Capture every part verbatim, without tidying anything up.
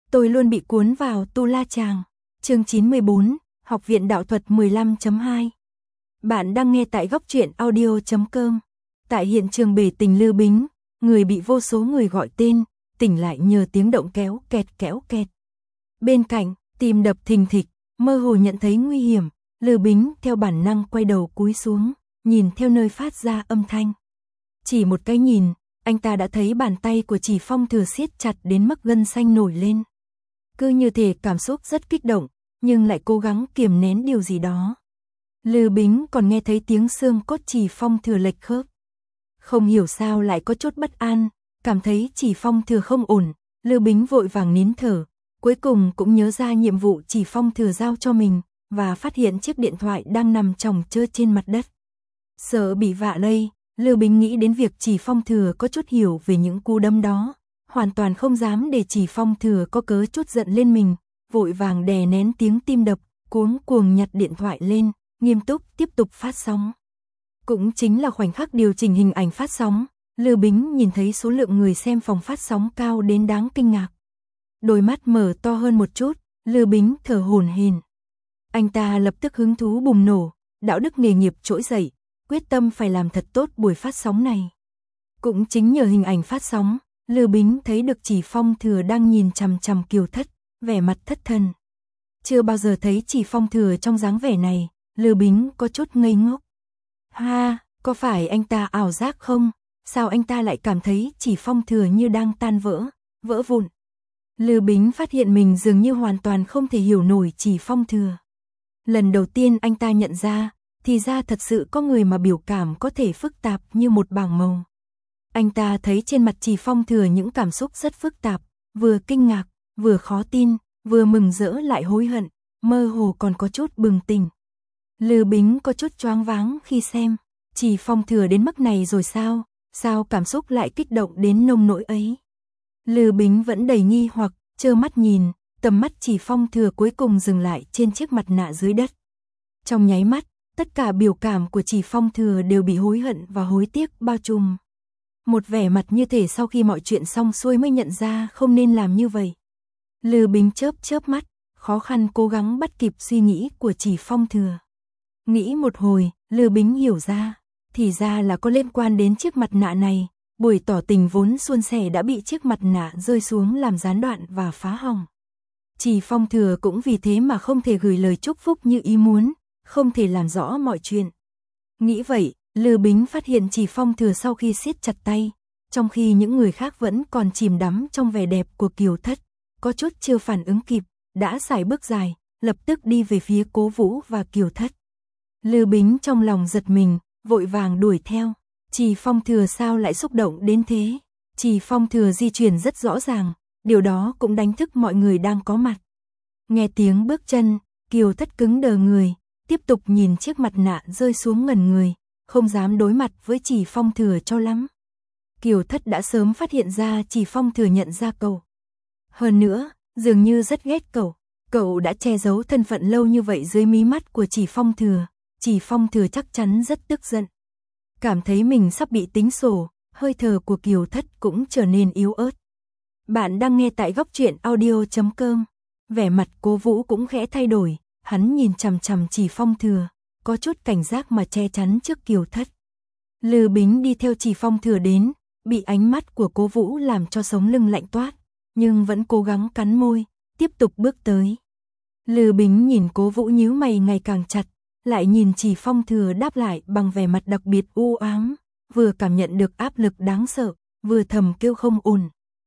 Tôi luôn bị cuốn vào Tu La Chàng. Chương chín mươi bốn, Học viện Đạo thuật mười lăm chấm hai. Bạn đang nghe tại góc truyện audio chấm com. Tại hiện trường bể tình Lư Bính, người bị vô số người gọi tên, tỉnh lại nhờ tiếng động kéo kẹt kéo kẹt. Bên cạnh, tim đập thình thịch, mơ hồ nhận thấy nguy hiểm, Lư Bính theo bản năng quay đầu cúi xuống, nhìn theo nơi phát ra âm thanh. Chỉ một cái nhìn, anh ta đã thấy bàn tay của Chỉ Phong Thừa siết chặt đến mức gân xanh nổi lên. Cứ như thể cảm xúc rất kích động, nhưng lại cố gắng kiềm nén điều gì đó. Lư Bính còn nghe thấy tiếng xương cốt Chỉ Phong Thừa lệch khớp. Không hiểu sao lại có chút bất an, cảm thấy Chỉ Phong Thừa không ổn, Lư Bính vội vàng nín thở, cuối cùng cũng nhớ ra nhiệm vụ Chỉ Phong Thừa giao cho mình, và phát hiện chiếc điện thoại đang nằm chồng chơ trên mặt đất. Sợ bị vạ lây, Lư Bính nghĩ đến việc Chỉ Phong Thừa có chút hiểu về những cú đấm đó, hoàn toàn không dám để Chỉ Phong Thừa có cớ chút giận lên mình, vội vàng đè nén tiếng tim đập, cuống cuồng nhặt điện thoại lên, nghiêm túc tiếp tục phát sóng. Cũng chính là khoảnh khắc điều chỉnh hình ảnh phát sóng, Lư Bính nhìn thấy số lượng người xem phòng phát sóng cao đến đáng kinh ngạc. Đôi mắt mở to hơn một chút, Lư Bính thở hổn hển. Anh ta lập tức hứng thú bùng nổ, đạo đức nghề nghiệp trỗi dậy, quyết tâm phải làm thật tốt buổi phát sóng này. Cũng chính nhờ hình ảnh phát sóng, Lư Bính thấy được Chỉ Phong Thừa đang nhìn chằm chằm Kiều Thất, vẻ mặt thất thần. Chưa bao giờ thấy Chỉ Phong Thừa trong dáng vẻ này, Lư Bính có chút ngây ngốc. Ha, có phải anh ta ảo giác không? Sao anh ta lại cảm thấy Chỉ Phong Thừa như đang tan vỡ, vỡ vụn? Lư Bính phát hiện mình dường như hoàn toàn không thể hiểu nổi Chỉ Phong Thừa. Lần đầu tiên anh ta nhận ra, thì ra thật sự có người mà biểu cảm có thể phức tạp như một bảng màu. Anh ta thấy trên mặt Chỉ Phong Thừa những cảm xúc rất phức tạp, vừa kinh ngạc, vừa khó tin, vừa mừng rỡ lại hối hận, mơ hồ còn có chút bừng tỉnh. Lư Bính có chút choáng váng khi xem, Chỉ Phong Thừa đến mức này rồi sao, sao cảm xúc lại kích động đến nông nỗi ấy. Lư Bính vẫn đầy nghi hoặc, trơ mắt nhìn, tầm mắt Chỉ Phong Thừa cuối cùng dừng lại trên chiếc mặt nạ dưới đất. Trong nháy mắt, tất cả biểu cảm của Chỉ Phong Thừa đều bị hối hận và hối tiếc bao trùm. Một vẻ mặt như thể sau khi mọi chuyện xong xuôi mới nhận ra không nên làm như vậy. Lư Bính chớp chớp mắt, khó khăn cố gắng bắt kịp suy nghĩ của Chỉ Phong Thừa. Nghĩ một hồi, Lư Bính hiểu ra, thì ra là có liên quan đến chiếc mặt nạ này, buổi tỏ tình vốn suôn sẻ đã bị chiếc mặt nạ rơi xuống làm gián đoạn và phá hỏng. Chỉ Phong Thừa cũng vì thế mà không thể gửi lời chúc phúc như ý muốn, không thể làm rõ mọi chuyện. Nghĩ vậy, Lư Bính phát hiện Chỉ Phong Thừa sau khi siết chặt tay, trong khi những người khác vẫn còn chìm đắm trong vẻ đẹp của Kiều Thất, có chút chưa phản ứng kịp, đã sải bước dài, lập tức đi về phía Cố Vũ và Kiều Thất. Lư Bính trong lòng giật mình, vội vàng đuổi theo. Chỉ Phong Thừa sao lại xúc động đến thế? Chỉ Phong Thừa di chuyển rất rõ ràng, điều đó cũng đánh thức mọi người đang có mặt. Nghe tiếng bước chân, Kiều Thất cứng đờ người, tiếp tục nhìn chiếc mặt nạ rơi xuống ngẩn người, không dám đối mặt với Chỉ Phong Thừa cho lắm. Kiều Thất đã sớm phát hiện ra Chỉ Phong Thừa nhận ra cậu. Hơn nữa, dường như rất ghét cậu, cậu đã che giấu thân phận lâu như vậy dưới mí mắt của Chỉ Phong Thừa, Chỉ Phong Thừa chắc chắn rất tức giận. Cảm thấy mình sắp bị tính sổ, hơi thở của Kiều Thất cũng trở nên yếu ớt. Bạn đang nghe tại góc truyện audio chấm com. Vẻ mặt Cố Vũ cũng khẽ thay đổi, hắn nhìn chằm chằm Chỉ Phong Thừa, có chút cảnh giác mà che chắn trước Kiều Thất. Lư Bính đi theo Chỉ Phong Thừa đến, bị ánh mắt của Cố Vũ làm cho sống lưng lạnh toát, nhưng vẫn cố gắng cắn môi, tiếp tục bước tới. Lư Bính nhìn Cố Vũ nhíu mày ngày càng chặt, lại nhìn Chỉ Phong Thừa đáp lại bằng vẻ mặt đặc biệt u ám, vừa cảm nhận được áp lực đáng sợ, vừa thầm kêu không ổn.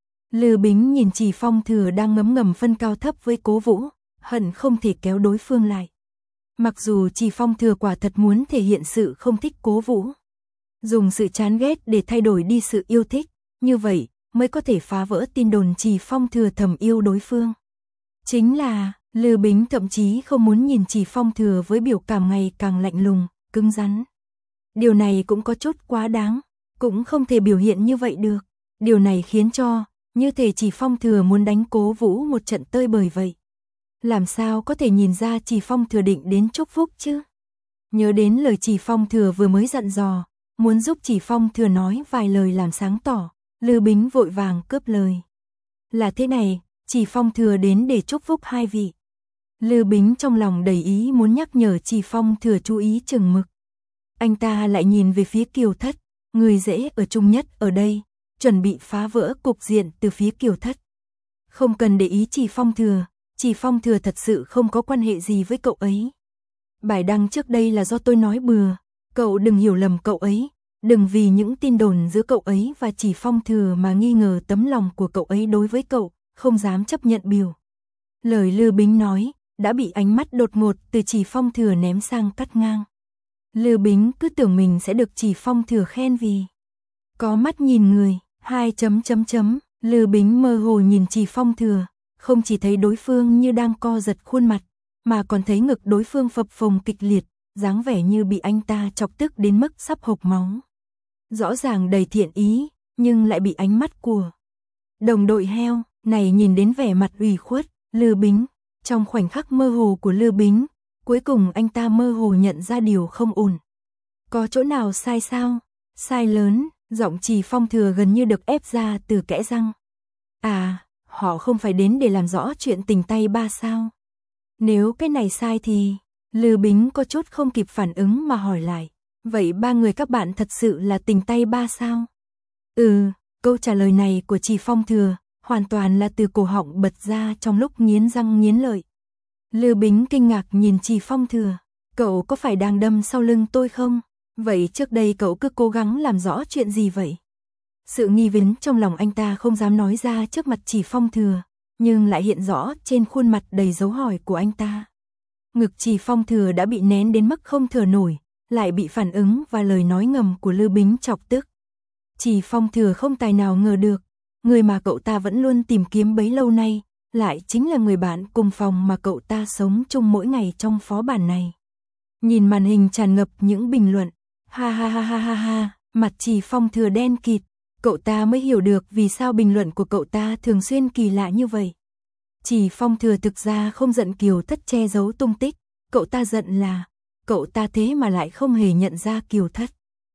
Lư Bính nhìn Chỉ Phong Thừa đang ngấm ngầm phân cao thấp với Cố Vũ, hận không thể kéo đối phương lại. Mặc dù Chỉ Phong Thừa quả thật muốn thể hiện sự không thích Cố Vũ, dùng sự chán ghét để thay đổi đi sự yêu thích, như vậy mới có thể phá vỡ tin đồn Chỉ Phong Thừa thầm yêu đối phương. Chính là, Lư Bính thậm chí không muốn nhìn Chỉ Phong Thừa với biểu cảm ngày càng lạnh lùng, cứng rắn. Điều này cũng có chút quá đáng, cũng không thể biểu hiện như vậy được. Điều này khiến cho, như thể Chỉ Phong Thừa muốn đánh Cố Vũ một trận tơi bời vậy. Làm sao có thể nhìn ra Chỉ Phong Thừa định đến chúc phúc chứ? Nhớ đến lời Chỉ Phong Thừa vừa mới dặn dò, muốn giúp Chỉ Phong Thừa nói vài lời làm sáng tỏ, Lư Bính vội vàng cướp lời. Là thế này, Chỉ Phong Thừa đến để chúc phúc hai vị. Lư Bính trong lòng đầy ý muốn nhắc nhở Chỉ Phong Thừa chú ý chừng mực. Anh ta lại nhìn về phía Kiều Thất, người dễ ở chung nhất ở đây, chuẩn bị phá vỡ cục diện từ phía Kiều Thất. Không cần để ý Chỉ Phong Thừa, Chỉ Phong Thừa thật sự không có quan hệ gì với cậu ấy. Bài đăng trước đây là do tôi nói bừa, cậu đừng hiểu lầm cậu ấy, đừng vì những tin đồn giữa cậu ấy và Chỉ Phong Thừa mà nghi ngờ tấm lòng của cậu ấy đối với cậu, không dám chấp nhận biểu. Lời Lư Bính nói, đã bị ánh mắt đột ngột từ Chỉ Phong Thừa ném sang cắt ngang. Lư Bính cứ tưởng mình sẽ được Chỉ Phong Thừa khen vì có mắt nhìn người, hai chấm chấm chấm, Lư Bính mơ hồ nhìn Chỉ Phong Thừa, không chỉ thấy đối phương như đang co giật khuôn mặt, mà còn thấy ngực đối phương phập phồng kịch liệt, dáng vẻ như bị anh ta chọc tức đến mức sắp hộc máu. Rõ ràng đầy thiện ý, nhưng lại bị ánh mắt của đồng đội heo này nhìn đến vẻ mặt ủy khuất. Lư Bính, trong khoảnh khắc mơ hồ của Lư Bính, cuối cùng anh ta mơ hồ nhận ra điều không ổn. Có chỗ nào sai sao? Sai lớn, giọng Chỉ Phong Thừa gần như được ép ra từ kẽ răng. À, họ không phải đến để làm rõ chuyện tình tay ba sao? Nếu cái này sai thì... Lư Bính có chút không kịp phản ứng mà hỏi lại. Vậy ba người các bạn thật sự là tình tay ba sao? Ừ, câu trả lời này của Chỉ Phong Thừa hoàn toàn là từ cổ họng bật ra trong lúc nghiến răng nghiến lợi. Lư Bính kinh ngạc nhìn Chỉ Phong Thừa. Cậu có phải đang đâm sau lưng tôi không? Vậy trước đây cậu cứ cố gắng làm rõ chuyện gì vậy? Sự nghi vấn trong lòng anh ta không dám nói ra trước mặt Chỉ Phong Thừa, nhưng lại hiện rõ trên khuôn mặt đầy dấu hỏi của anh ta. Ngực Chỉ Phong Thừa đã bị nén đến mức không thở nổi, lại bị phản ứng và lời nói ngầm của Lư Bính chọc tức. Chỉ Phong Thừa không tài nào ngờ được, người mà cậu ta vẫn luôn tìm kiếm bấy lâu nay, lại chính là người bạn cùng phòng mà cậu ta sống chung mỗi ngày trong phó bản này. Nhìn màn hình tràn ngập những bình luận, ha ha ha ha ha ha, mặt Chỉ Phong Thừa đen kịt, cậu ta mới hiểu được vì sao bình luận của cậu ta thường xuyên kỳ lạ như vậy. Chỉ Phong Thừa thực ra không giận Kiều Thất che giấu tung tích, cậu ta giận là, cậu ta thế mà lại không hề nhận ra Kiều Thất.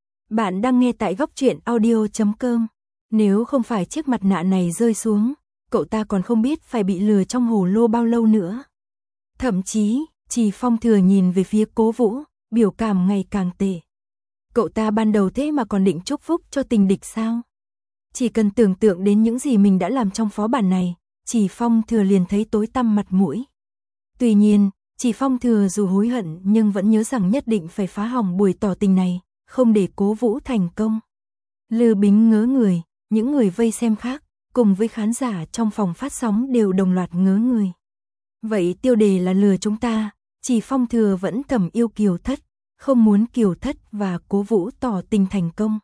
Bạn đang nghe tại góc truyện audio chấm com. Nếu không phải chiếc mặt nạ này rơi xuống, cậu ta còn không biết phải bị lừa trong hồ lô bao lâu nữa. Thậm chí, Chỉ Phong Thừa nhìn về phía Cố Vũ, biểu cảm ngày càng tệ. Cậu ta ban đầu thế mà còn định chúc phúc cho tình địch sao? Chỉ cần tưởng tượng đến những gì mình đã làm trong phó bản này, Chỉ Phong Thừa liền thấy tối tăm mặt mũi. Tuy nhiên, Chỉ Phong Thừa dù hối hận nhưng vẫn nhớ rằng nhất định phải phá hỏng buổi tỏ tình này, không để Cố Vũ thành công. Lư Bính ngớ người, những người vây xem khác, cùng với khán giả trong phòng phát sóng đều đồng loạt ngớ người. Vậy tiêu đề là lừa chúng ta, Chỉ Phong Thừa vẫn thầm yêu Kiều Thất, không muốn Kiều Thất và Cố Vũ tỏ tình thành công.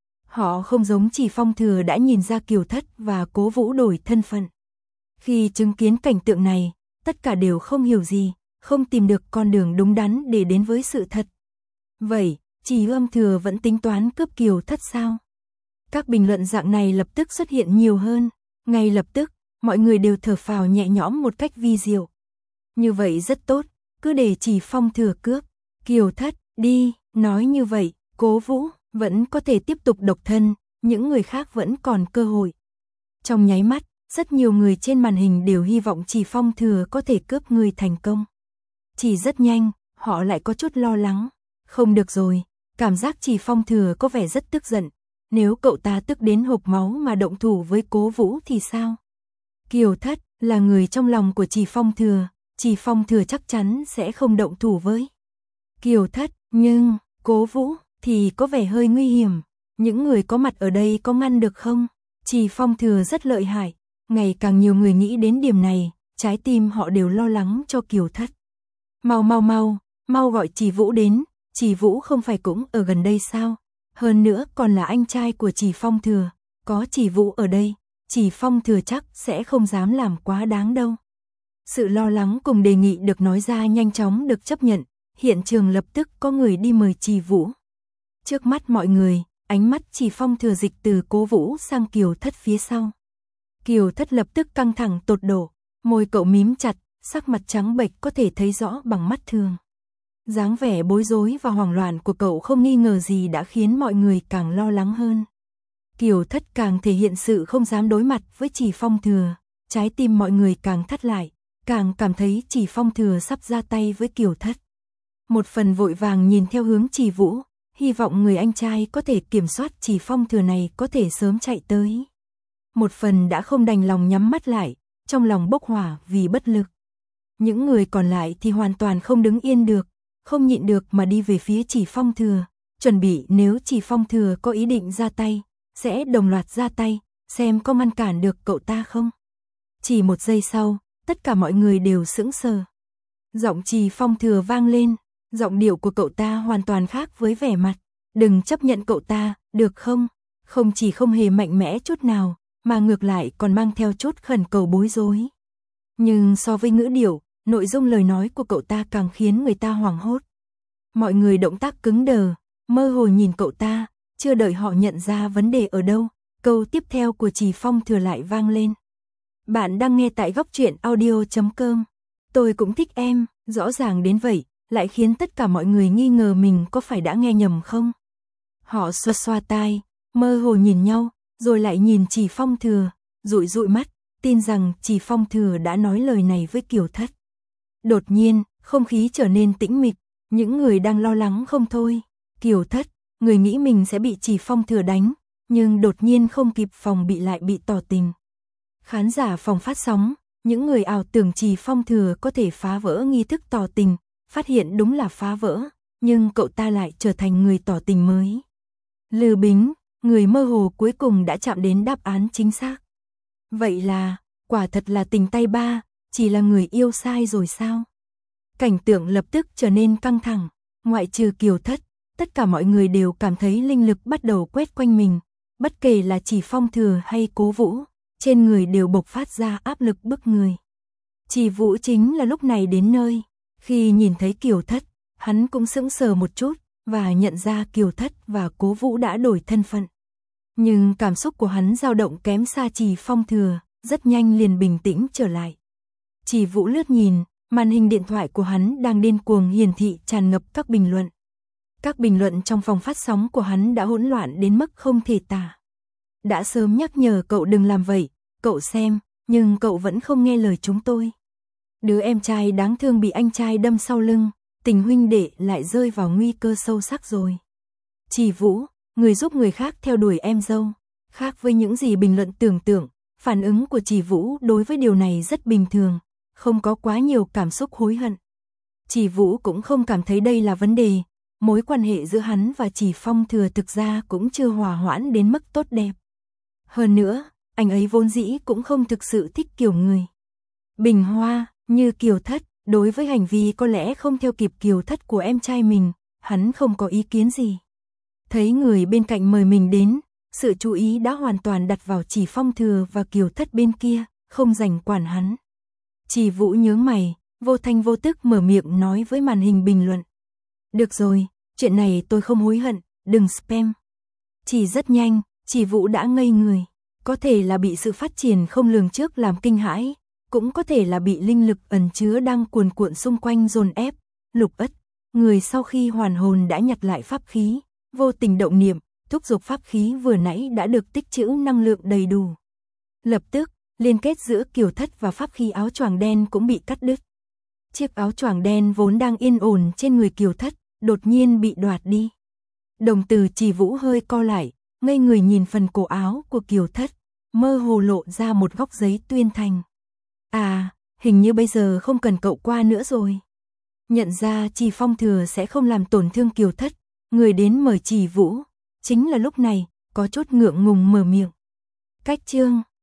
Họ không giống Chỉ Phong Thừa đã nhìn ra Kiều Thất và Cố Vũ đổi thân phận. Khi chứng kiến cảnh tượng này, tất cả đều không hiểu gì, không tìm được con đường đúng đắn để đến với sự thật. Vậy, Chỉ Âm Thừa vẫn tính toán cướp Kiều Thất sao? Các bình luận dạng này lập tức xuất hiện nhiều hơn. Ngay lập tức, mọi người đều thở phào nhẹ nhõm một cách vi diệu. Như vậy rất tốt, cứ để Chỉ Phong Thừa cướp Kiều Thất đi. Nói như vậy, Cố Vũ vẫn có thể tiếp tục độc thân, những người khác vẫn còn cơ hội. Trong nháy mắt, rất nhiều người trên màn hình đều hy vọng Chỉ Phong Thừa có thể cướp người thành công. Chỉ rất nhanh, họ lại có chút lo lắng. Không được rồi, cảm giác Chỉ Phong Thừa có vẻ rất tức giận. Nếu cậu ta tức đến hộc máu mà động thủ với Cố Vũ thì sao? Kiều Thất là người trong lòng của Chỉ Phong Thừa, Chỉ Phong Thừa chắc chắn sẽ không động thủ với Kiều Thất, nhưng Cố Vũ thì có vẻ hơi nguy hiểm. Những người có mặt ở đây có ngăn được không? Chỉ Phong Thừa rất lợi hại, ngày càng nhiều người nghĩ đến điểm này, trái tim họ đều lo lắng cho Kiều Thất. Mau mau mau, mau gọi Chỉ Vũ đến, Chỉ Vũ không phải cũng ở gần đây sao? Hơn nữa còn là anh trai của Chỉ Phong Thừa, có Chỉ Vũ ở đây, Chỉ Phong Thừa chắc sẽ không dám làm quá đáng đâu. Sự lo lắng cùng đề nghị được nói ra nhanh chóng được chấp nhận, hiện trường lập tức có người đi mời Chỉ Vũ. Trước mắt mọi người, ánh mắt Chỉ Phong Thừa dịch từ Cố Vũ sang Kiều Thất phía sau. Kiều Thất lập tức căng thẳng tột độ, môi cậu mím chặt, sắc mặt trắng bệch có thể thấy rõ bằng mắt thường. Dáng vẻ bối rối và hoảng loạn của cậu không nghi ngờ gì đã khiến mọi người càng lo lắng hơn. Kiều Thất càng thể hiện sự không dám đối mặt với Chỉ Phong Thừa, trái tim mọi người càng thắt lại, càng cảm thấy Chỉ Phong Thừa sắp ra tay với Kiều Thất. Một phần vội vàng nhìn theo hướng Chỉ Vũ, hy vọng người anh trai có thể kiểm soát Chỉ Phong Thừa này có thể sớm chạy tới. Một phần đã không đành lòng nhắm mắt lại, trong lòng bốc hỏa vì bất lực. Những người còn lại thì hoàn toàn không đứng yên được, không nhịn được mà đi về phía Chỉ Phong Thừa, chuẩn bị nếu Chỉ Phong Thừa có ý định ra tay, sẽ đồng loạt ra tay, xem có ngăn cản được cậu ta không. Chỉ một giây sau, tất cả mọi người đều sững sờ. Giọng Chỉ Phong Thừa vang lên, giọng điệu của cậu ta hoàn toàn khác với vẻ mặt. Đừng chấp nhận cậu ta, được không? Không chỉ không hề mạnh mẽ chút nào, mà ngược lại còn mang theo chút khẩn cầu bối rối. Nhưng so với ngữ điệu, nội dung lời nói của cậu ta càng khiến người ta hoảng hốt. Mọi người động tác cứng đờ, mơ hồ nhìn cậu ta, chưa đợi họ nhận ra vấn đề ở đâu, câu tiếp theo của Chỉ Phong Thừa lại vang lên. Bạn đang nghe tại góc truyện audio chấm com. Tôi cũng thích em, rõ ràng đến vậy, lại khiến tất cả mọi người nghi ngờ mình có phải đã nghe nhầm không. Họ xoa xoa tai, mơ hồ nhìn nhau, rồi lại nhìn Chỉ Phong Thừa, dụi dụi mắt, tin rằng Chỉ Phong Thừa đã nói lời này với Kiều Thất. Đột nhiên, không khí trở nên tĩnh mịch, những người đang lo lắng không thôi. Kiều Thất, người nghĩ mình sẽ bị Chỉ Phong Thừa đánh, nhưng đột nhiên không kịp phòng bị lại bị tỏ tình. Khán giả phòng phát sóng, những người ảo tưởng Chỉ Phong Thừa có thể phá vỡ nghi thức tỏ tình, phát hiện đúng là phá vỡ, nhưng cậu ta lại trở thành người tỏ tình mới. Lư Bính, người mơ hồ cuối cùng đã chạm đến đáp án chính xác. Vậy là, quả thật là tình tay ba, chỉ là người yêu sai rồi sao? Cảnh tượng lập tức trở nên căng thẳng, ngoại trừ Kiều Thất, tất cả mọi người đều cảm thấy linh lực bắt đầu quét quanh mình, bất kể là Chỉ Phong Thừa hay Cố Vũ, trên người đều bộc phát ra áp lực bức người. Chỉ Vũ chính là lúc này đến nơi, khi nhìn thấy Kiều Thất, hắn cũng sững sờ một chút, và nhận ra Kiều Thất và Cố Vũ đã đổi thân phận. Nhưng cảm xúc của hắn dao động kém xa Chỉ Phong Thừa, rất nhanh liền bình tĩnh trở lại. Chỉ Vũ lướt nhìn, màn hình điện thoại của hắn đang điên cuồng hiển thị tràn ngập các bình luận. Các bình luận trong phòng phát sóng của hắn đã hỗn loạn đến mức không thể tả. Đã sớm nhắc nhở cậu đừng làm vậy, cậu xem, nhưng cậu vẫn không nghe lời chúng tôi. Đứa em trai đáng thương bị anh trai đâm sau lưng, tình huynh đệ lại rơi vào nguy cơ sâu sắc rồi. Chỉ Vũ, người giúp người khác theo đuổi em dâu, khác với những gì bình luận tưởng tượng, phản ứng của Chỉ Vũ đối với điều này rất bình thường, không có quá nhiều cảm xúc hối hận. Chỉ Vũ cũng không cảm thấy đây là vấn đề, mối quan hệ giữa hắn và Chỉ Phong Thừa thực ra cũng chưa hòa hoãn đến mức tốt đẹp. Hơn nữa, anh ấy vốn dĩ cũng không thực sự thích kiểu người bình hoa như Kiều Thất, đối với hành vi có lẽ không theo kịp Kiều Thất của em trai mình, hắn không có ý kiến gì. Thấy người bên cạnh mời mình đến, sự chú ý đã hoàn toàn đặt vào Chỉ Phong Thừa và Kiều Thất bên kia, không dành quản hắn. Chỉ Vũ nhướng mày, vô thanh vô tức mở miệng nói với màn hình bình luận. Được rồi, chuyện này tôi không hối hận, đừng spam. Chỉ rất nhanh, Chỉ Vũ đã ngây người, có thể là bị sự phát triển không lường trước làm kinh hãi, cũng có thể là bị linh lực ẩn chứa đang cuồn cuộn xung quanh dồn ép. Lục Ất, người sau khi hoàn hồn đã nhặt lại pháp khí, vô tình động niệm, thúc giục pháp khí vừa nãy đã được tích trữ năng lượng đầy đủ. Lập tức, liên kết giữa Kiều Thất và pháp khí áo choàng đen cũng bị cắt đứt. Chiếc áo choàng đen vốn đang yên ổn trên người Kiều Thất, đột nhiên bị đoạt đi. Đồng tử Chỉ Vũ hơi co lại, ngây người nhìn phần cổ áo của Kiều Thất, mơ hồ lộ ra một góc giấy tuyên thành. À, hình như bây giờ không cần cậu qua nữa rồi. Nhận ra Chỉ Phong Thừa sẽ không làm tổn thương Kiều Thất, người đến mời Chỉ Vũ, chính là lúc này, có chút ngượng ngùng mở miệng. Cách chương